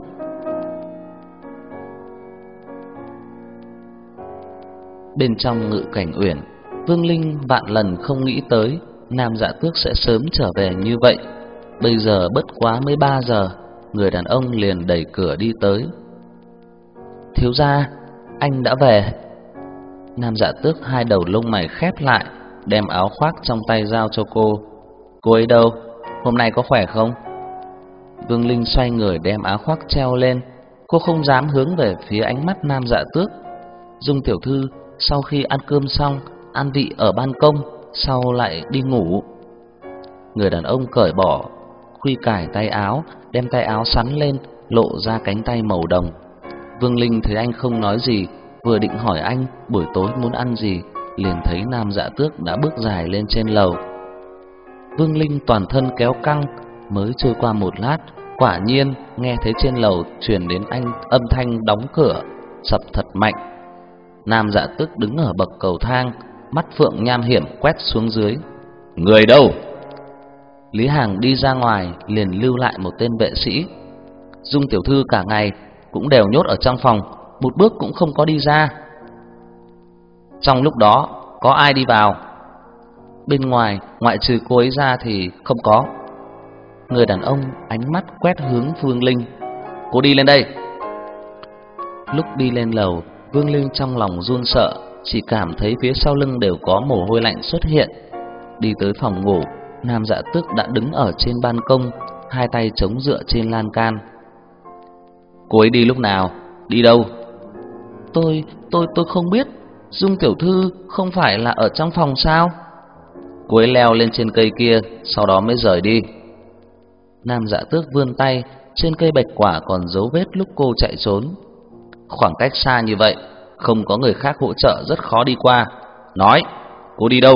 Bên trong Ngự Cảnh Uyển, Vương Linh vạn lần không nghĩ tới Nam Dạ Tước sẽ sớm trở về như vậy. Bây giờ bất quá mới ba giờ, người đàn ông liền đẩy cửa đi tới. Thiếu gia, anh đã về. Nam Dạ Tước hai đầu lông mày khép lại, đem áo khoác trong tay giao cho cô. Cô ấy đâu? Hôm nay có khỏe không? Vương Linh xoay người đem áo khoác treo lên. Cô không dám hướng về phía ánh mắt Nam Dạ Tước. Dung tiểu thư sau khi ăn cơm xong, ăn vị ở ban công, sau lại đi ngủ. Người đàn ông cởi bỏ khuy cài tay áo, đem tay áo sắn lên, lộ ra cánh tay màu đồng. Vương Linh thấy anh không nói gì, vừa định hỏi anh buổi tối muốn ăn gì, liền thấy Nam Dạ Tước đã bước dài lên trên lầu. Vương Linh toàn thân kéo căng, mới trôi qua một lát, quả nhiên nghe thấy trên lầu truyền đến anh âm thanh đóng cửa sập thật mạnh. Nam Dạ Tước đứng ở bậc cầu thang, mắt phượng nham hiểm quét xuống dưới. Người đâu? Lý Hàng đi ra ngoài liền lưu lại một tên vệ sĩ. Dung tiểu thư cả ngày cũng đều nhốt ở trong phòng, một bước cũng không có đi ra. Trong lúc đó có ai đi vào? Bên ngoài ngoại trừ cô ấy ra thì không có. Người đàn ông ánh mắt quét hướng Vương Linh. Cô đi lên đây. Lúc đi lên lầu, Vương Linh trong lòng run sợ, chỉ cảm thấy phía sau lưng đều có mồ hôi lạnh xuất hiện. Đi tới phòng ngủ, Nam Dạ Tước đã đứng ở trên ban công, hai tay chống dựa trên lan can. Cô ấy đi lúc nào? Đi đâu? Tôi, tôi, tôi không biết. Dung tiểu thư không phải là ở trong phòng sao? Cô ấy leo lên trên cây kia, sau đó mới rời đi. Nam Dạ Tước vươn tay, trên cây bạch quả còn dấu vết lúc cô chạy trốn. Khoảng cách xa như vậy, không có người khác hỗ trợ rất khó đi qua. Nói, cô đi đâu?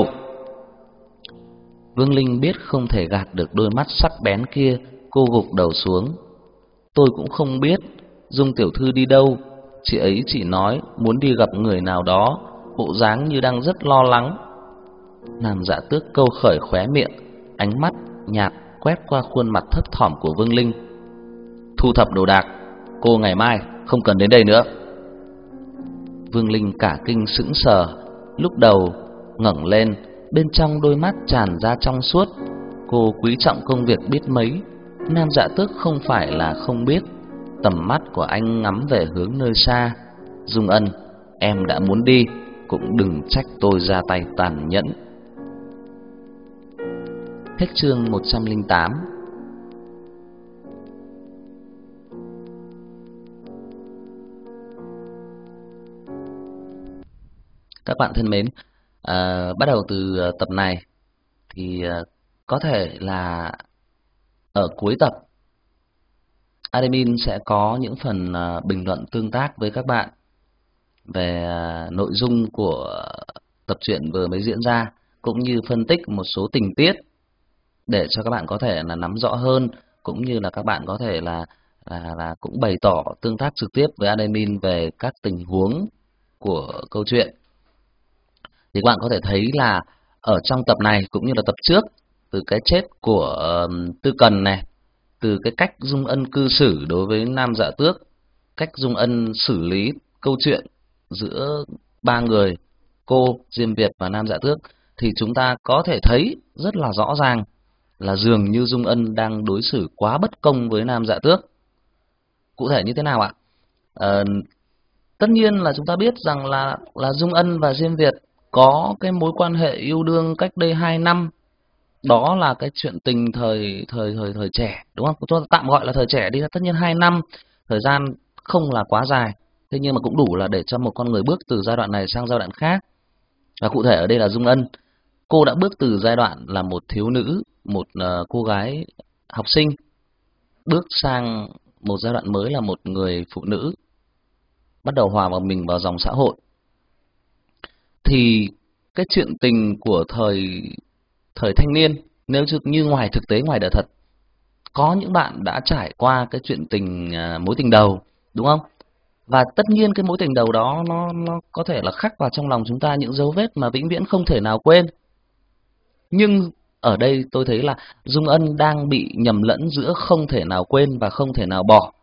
Vương Linh biết không thể gạt được đôi mắt sắc bén kia, cô gục đầu xuống. Tôi cũng không biết Dung tiểu thư đi đâu, chị ấy chỉ nói muốn đi gặp người nào đó, bộ dáng như đang rất lo lắng. Nam Dạ Tước câu khởi khóe miệng, ánh mắt nhạt quét qua khuôn mặt thấp thỏm của Vương Linh. Thu thập đồ đạc, cô ngày mai không cần đến đây nữa. Vương Linh cả kinh sững sờ, lúc đầu ngẩng lên, bên trong đôi mắt tràn ra trong suốt. Cô quý trọng công việc biết mấy, Nam Dạ Tước không phải là không biết. Tầm mắt của anh ngắm về hướng nơi xa. Dung Ân, em đã muốn đi, cũng đừng trách tôi ra tay tàn nhẫn. Hết chương một trăm lẻ tám. Các bạn thân mến, à, bắt đầu từ tập này thì à, có thể là ở cuối tập admin sẽ có những phần à, bình luận tương tác với các bạn về à, nội dung của tập truyện vừa mới diễn ra, cũng như phân tích một số tình tiết để cho các bạn có thể là nắm rõ hơn, cũng như là các bạn có thể là là, là cũng bày tỏ tương tác trực tiếp với admin về các tình huống của câu chuyện. Thì các bạn có thể thấy là ở trong tập này cũng như là tập trước, từ cái chết của uh, Tư Cần này, từ cái cách Dung Ân cư xử đối với Nam Dạ Tước, cách Dung Ân xử lý câu chuyện giữa ba người, cô, Diêm Việt và Nam Dạ Tước, thì chúng ta có thể thấy rất là rõ ràng là dường như Dung Ân đang đối xử quá bất công với Nam Dạ Tước. Cụ thể như thế nào ạ? À, tất nhiên là chúng ta biết rằng là là Dung Ân và Diêm Việt có cái mối quan hệ yêu đương cách đây hai năm. Đó là cái chuyện tình thời thời thời thời trẻ, đúng không? Chúng ta tạm gọi là thời trẻ đi. Tất nhiên hai năm, thời gian không là quá dài, thế nhưng mà cũng đủ là để cho một con người bước từ giai đoạn này sang giai đoạn khác. Và cụ thể ở đây là Dung Ân, cô đã bước từ giai đoạn là một thiếu nữ, một uh, cô gái học sinh, bước sang một giai đoạn mới là một người phụ nữ, bắt đầu hòa vào mình vào dòng xã hội. Thì cái chuyện tình của thời thời thanh niên, nếu như ngoài thực tế, ngoài đời thật, có những bạn đã trải qua cái chuyện tình uh, mối tình đầu, đúng không? Và tất nhiên cái mối tình đầu đó nó nó có thể là khắc vào trong lòng chúng ta những dấu vết mà vĩnh viễn không thể nào quên. Nhưng ở đây tôi thấy là Dung Ân đang bị nhầm lẫn giữa không thể nào quên và không thể nào bỏ.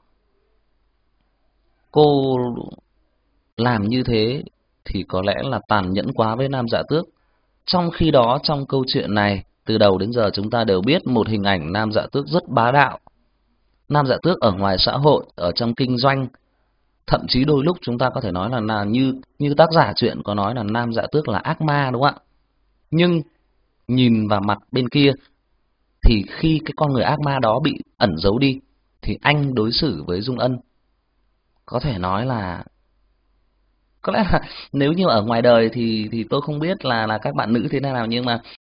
Cô làm như thế thì có lẽ là tàn nhẫn quá với Nam Dạ Tước. Trong khi đó trong câu chuyện này, từ đầu đến giờ chúng ta đều biết một hình ảnh Nam Dạ Tước rất bá đạo. Nam Dạ Tước ở ngoài xã hội, ở trong kinh doanh, thậm chí đôi lúc chúng ta có thể nói là, là như như tác giả truyện có nói là Nam Dạ Tước là ác ma, đúng không ạ? Nhưng nhìn vào mặt bên kia thì khi cái con người ác ma đó bị ẩn giấu đi thì anh đối xử với Dung Ân có thể nói là, có lẽ là nếu như ở ngoài đời thì thì tôi không biết là là các bạn nữ thế nào, nhưng mà